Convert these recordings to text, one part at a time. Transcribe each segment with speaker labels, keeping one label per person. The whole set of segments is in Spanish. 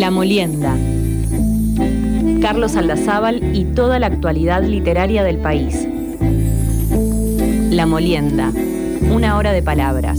Speaker 1: La Molienda. Carlos Aldazábal y toda la actualidad literaria del país. La Molienda. Una hora de palabras.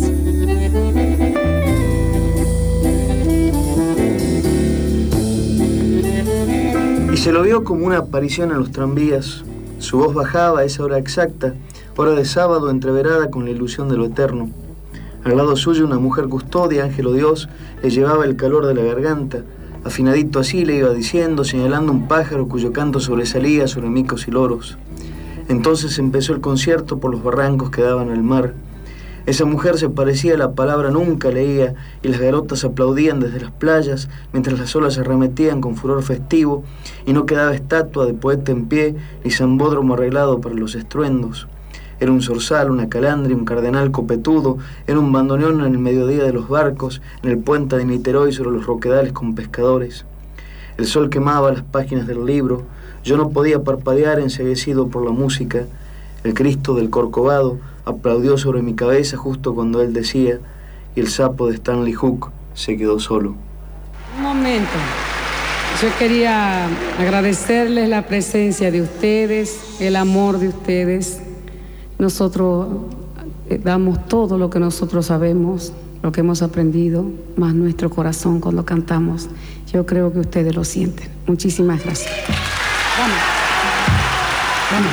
Speaker 2: Y se lo vio como una aparición en los tranvías. Su voz bajaba a esa hora exacta, hora de sábado entreverada con la ilusión de lo eterno. Al lado suyo una mujer custodia, ángel o Dios, le llevaba el calor de la garganta. Afinadito así le iba diciendo, señalando un pájaro cuyo canto sobresalía sobre micos y loros. Entonces empezó el concierto por los barrancos que daban al mar. Esa mujer se parecía a la palabra nunca leía, y las garotas aplaudían desde las playas, mientras las olas se arremetían con furor festivo, y no quedaba estatua de poeta en pie, ni zambódromo arreglado para los estruendos. Era un zorzal, una calandria, un cardenal copetudo, era un bandoneón en el mediodía de los barcos, en el puente de Niterói sobre los roquedales con pescadores. El sol quemaba las páginas del libro, yo no podía parpadear enceguecido por la música. El Cristo del Corcovado aplaudió sobre mi cabeza justo cuando él decía, y el sapo de Stanley Hook se quedó solo.
Speaker 3: Un momento. Yo quería agradecerles la presencia de ustedes, el amor de ustedes. Nosotros damos todo lo que nosotros sabemos, lo que hemos aprendido, más nuestro corazón cuando cantamos. Yo creo que ustedes lo sienten. Muchísimas gracias. Vamos. Vamos.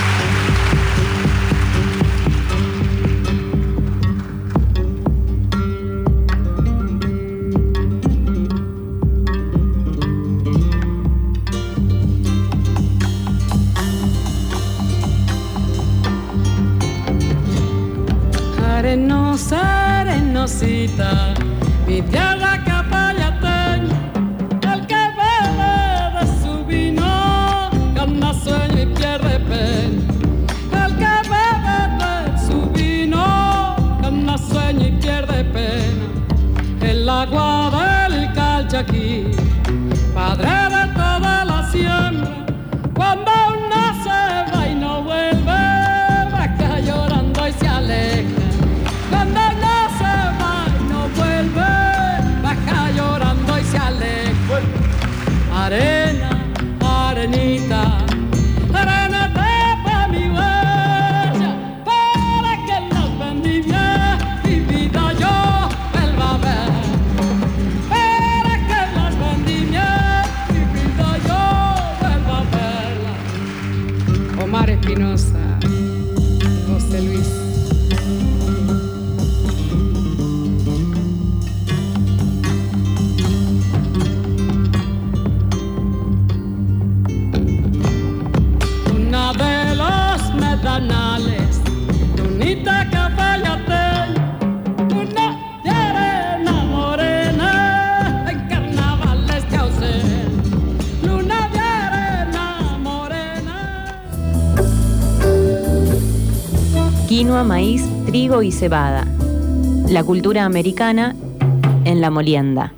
Speaker 4: Arenosa, arenosita, mi tierra capayateña, el que bebe de su vino, gana sueño y pierde pena. El que bebe de su vino, gana sueño y pierde pena. El agua del Calchaquí, padre de toda la siembra, cuando uno se va y no vuelve, va acá llorando y se aleja. Cuando no se va y no vuelve, baja llorando y se aleja. Arena, arenita, arena tapa mi huella, para que las vendimias y vida yo vuelva a ver. Para que las vendimias y vida yo vuelva a verla.
Speaker 3: Omar Espinosa, José Luis.
Speaker 4: Lunita capayateña, luna de arena morena, en carnavales de Ausel, luna de arena morena.
Speaker 1: Quinoa, maíz, trigo y cebada. La cultura americana en La Molienda.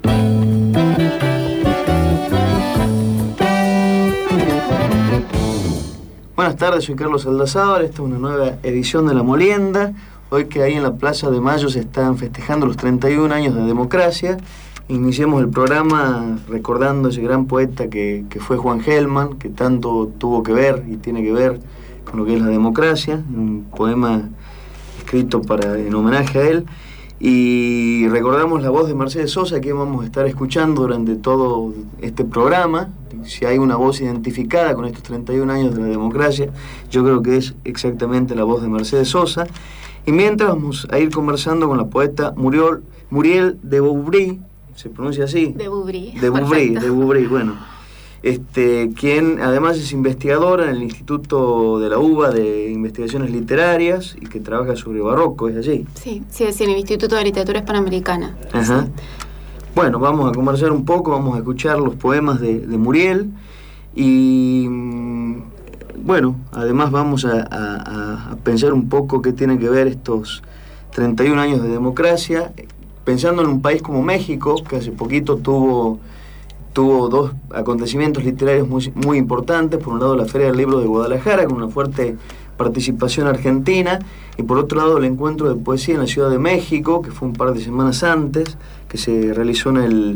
Speaker 2: Buenas tardes, soy Carlos Aldazábal, esta es una nueva edición de La Molienda. Hoy que ahí en la Plaza de Mayo se están festejando los 31 años de democracia. Iniciamos el programa recordando ese gran poeta que fue Juan Gelman, que tanto tuvo que ver y tiene que ver con lo que es la democracia, un poema escrito en homenaje a él. Y recordamos la voz de Mercedes Sosa, que vamos a estar escuchando durante todo este programa. Si hay una voz identificada con estos 31 años de la democracia, yo creo que es exactamente la voz de Mercedes Sosa. Y mientras vamos a ir conversando con la poeta Muriel de Boubry, ¿se pronuncia así?
Speaker 5: De Boubry.
Speaker 2: De Boubry, bueno. Quien además es investigadora en el Instituto de la UBA de Investigaciones Literarias y que trabaja sobre barroco, ¿es así?
Speaker 5: Sí, en el Instituto de Literatura Hispanoamericana.
Speaker 2: Ajá. Sí. Bueno, vamos a conversar un poco, vamos a escuchar los poemas de Muriel y, bueno, además vamos a pensar un poco qué tienen que ver estos 31 años de democracia, pensando en un país como México, que hace poquito tuvo dos acontecimientos literarios muy importantes. Por un lado, la Feria del Libro de Guadalajara, con una fuerte participación argentina, y por otro lado el encuentro de poesía en la Ciudad de México, que fue un par de semanas antes, que se realizó en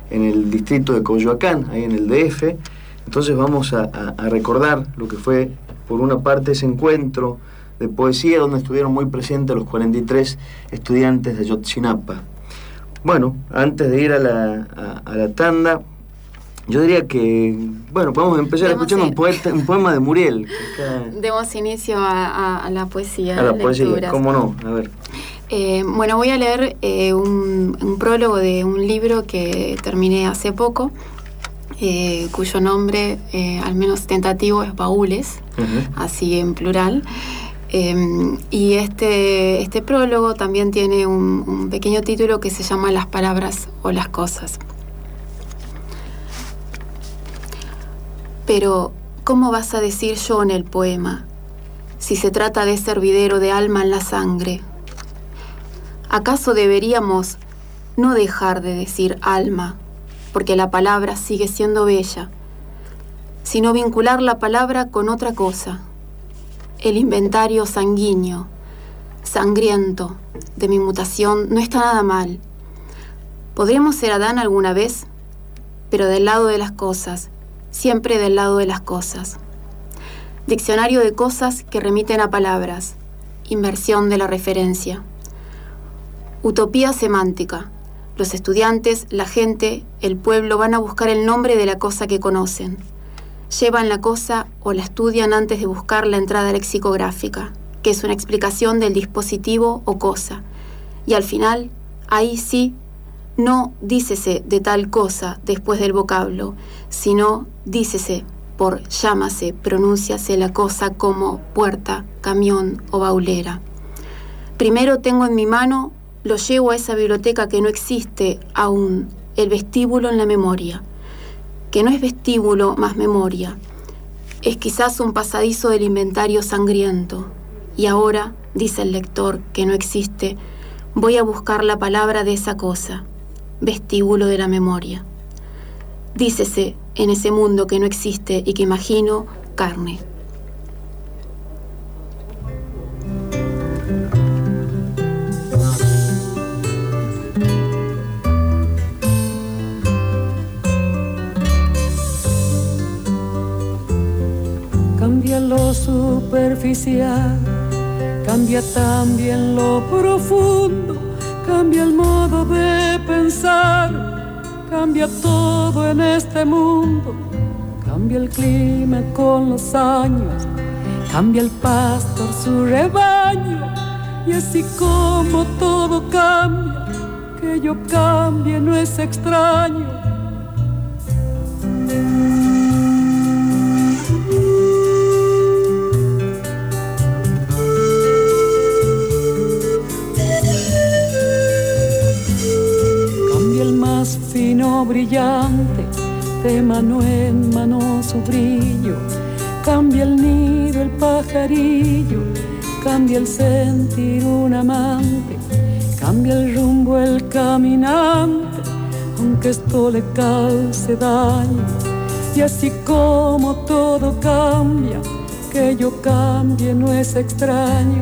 Speaker 2: en el distrito de Coyoacán, ahí en el DF. Entonces vamos a recordar lo que fue, por una parte, ese encuentro de poesía donde estuvieron muy presentes los 43 estudiantes de Ayotzinapa. Bueno, antes de ir a la tanda, yo diría que, bueno, podemos empezar escuchando un poema de Muriel.
Speaker 5: Demos inicio a la poesía.
Speaker 2: A la poesía, cómo no, a ver.
Speaker 5: Bueno, voy a leer un prólogo de un libro que terminé hace poco, cuyo nombre, al menos tentativo, es Baúles, así en plural. Y este prólogo también tiene un pequeño título que se llama Las palabras o las cosas. Pero, ¿cómo vas a decir yo en el poema, si se trata de ese hervidero de alma en la sangre? ¿Acaso deberíamos no dejar de decir alma, porque la palabra sigue siendo bella, sino vincular la palabra con otra cosa? El inventario sanguíneo, sangriento, de mi mutación no está nada mal. Podríamos ser Adán alguna vez, pero del lado de las cosas, siempre del lado de las cosas. Diccionario de cosas que remiten a palabras, inversión de la referencia. Utopía semántica. Los estudiantes, la gente, el pueblo van a buscar el nombre de la cosa que conocen. Llevan la cosa o la estudian antes de buscar la entrada lexicográfica, que es una explicación del dispositivo o cosa. Y al final, ahí sí, no dícese de tal cosa después del vocablo, sino dícese por llámase, pronúnciase la cosa como puerta, camión o baulera. Primero tengo en mi mano, lo llevo a esa biblioteca que no existe aún, el vestíbulo en la memoria, que no es vestíbulo más memoria, es quizás un pasadizo del inventario sangriento. Y ahora, dice el lector, que no existe, voy a buscar la palabra de esa cosa, vestíbulo de la memoria. Dícese en ese mundo que no existe y que imagino carne.
Speaker 4: Cambia lo superficial, cambia también lo profundo, cambia el modo de pensar, cambia todo en este mundo, cambia el clima con los años, cambia el pastor su rebaño, y así como todo cambia, que yo cambie no es extraño. Fino brillante, de mano en mano su brillo, cambia el nido el pajarillo, cambia el sentir un amante, cambia el rumbo el caminante, aunque esto le cause daño. Y así como todo cambia, que yo cambie no es extraño.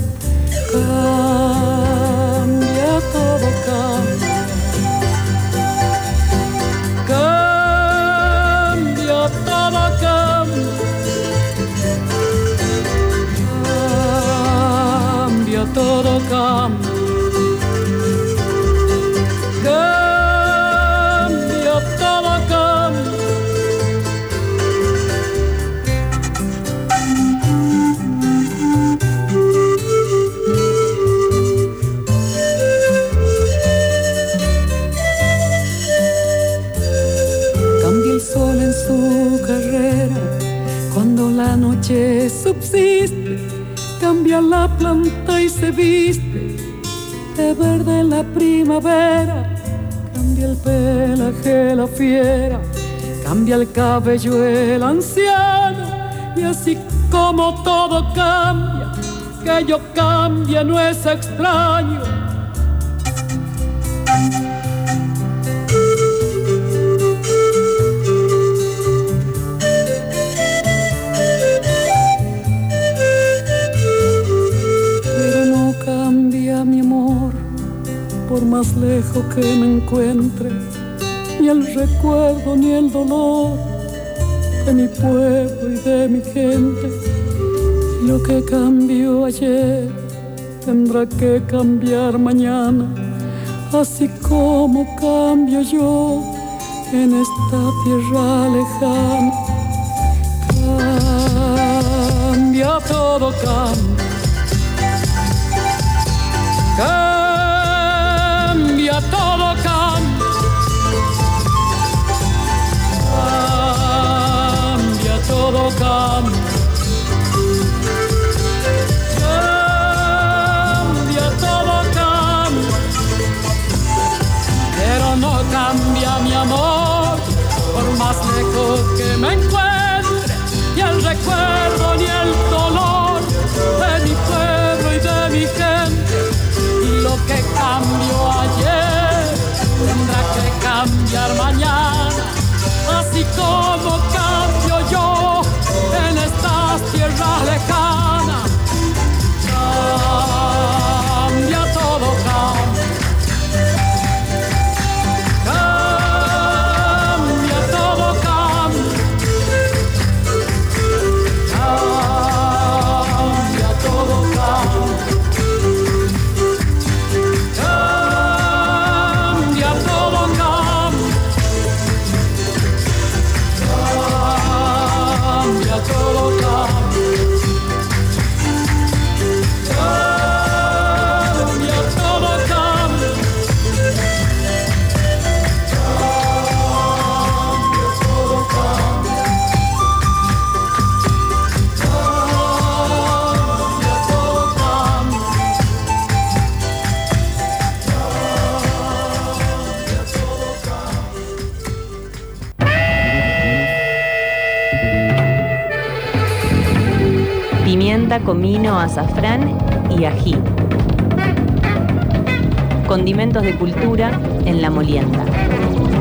Speaker 4: Cambia, todo cambia. Cambia, todo cambia. Cambia, todo cambia. Cambia, todo cambia. Cambia el sol en su carrera cuando la noche subsiste, cambia la planta y se viste de verde la primavera, cambia el pelaje la fiera, cambia el cabello el anciano, y así como todo cambia, que yo cambie no es extraño. Por más lejos que me encuentre, y ni el recuerdo ni el dolor de mi pueblo y de mi gente. Lo que cambió ayer tendrá que cambiar mañana, así como cambio yo en esta tierra lejana. Cambia, todo cambia. Cambia, todo cambia. Cambia, todo cambia. Cambia, todo cambia. Pero no cambia mi amor, por más lejos que me encuentre, ni el recuerdo ni el dolor de mi pueblo y de mi gente. Y lo que cambió ayer tendrá que cambiar mañana, así como cambio yo en estas tierras lejanas. Cambia, todo cambia. Cambia, todo cambia. Cambia, todo cambia. Cambia, todo cambia. Cambia, todo cambia. Cambia, todo cambia.
Speaker 1: Pimienta, comino, azafrán y ají. Condimentos de cultura en La Molienda.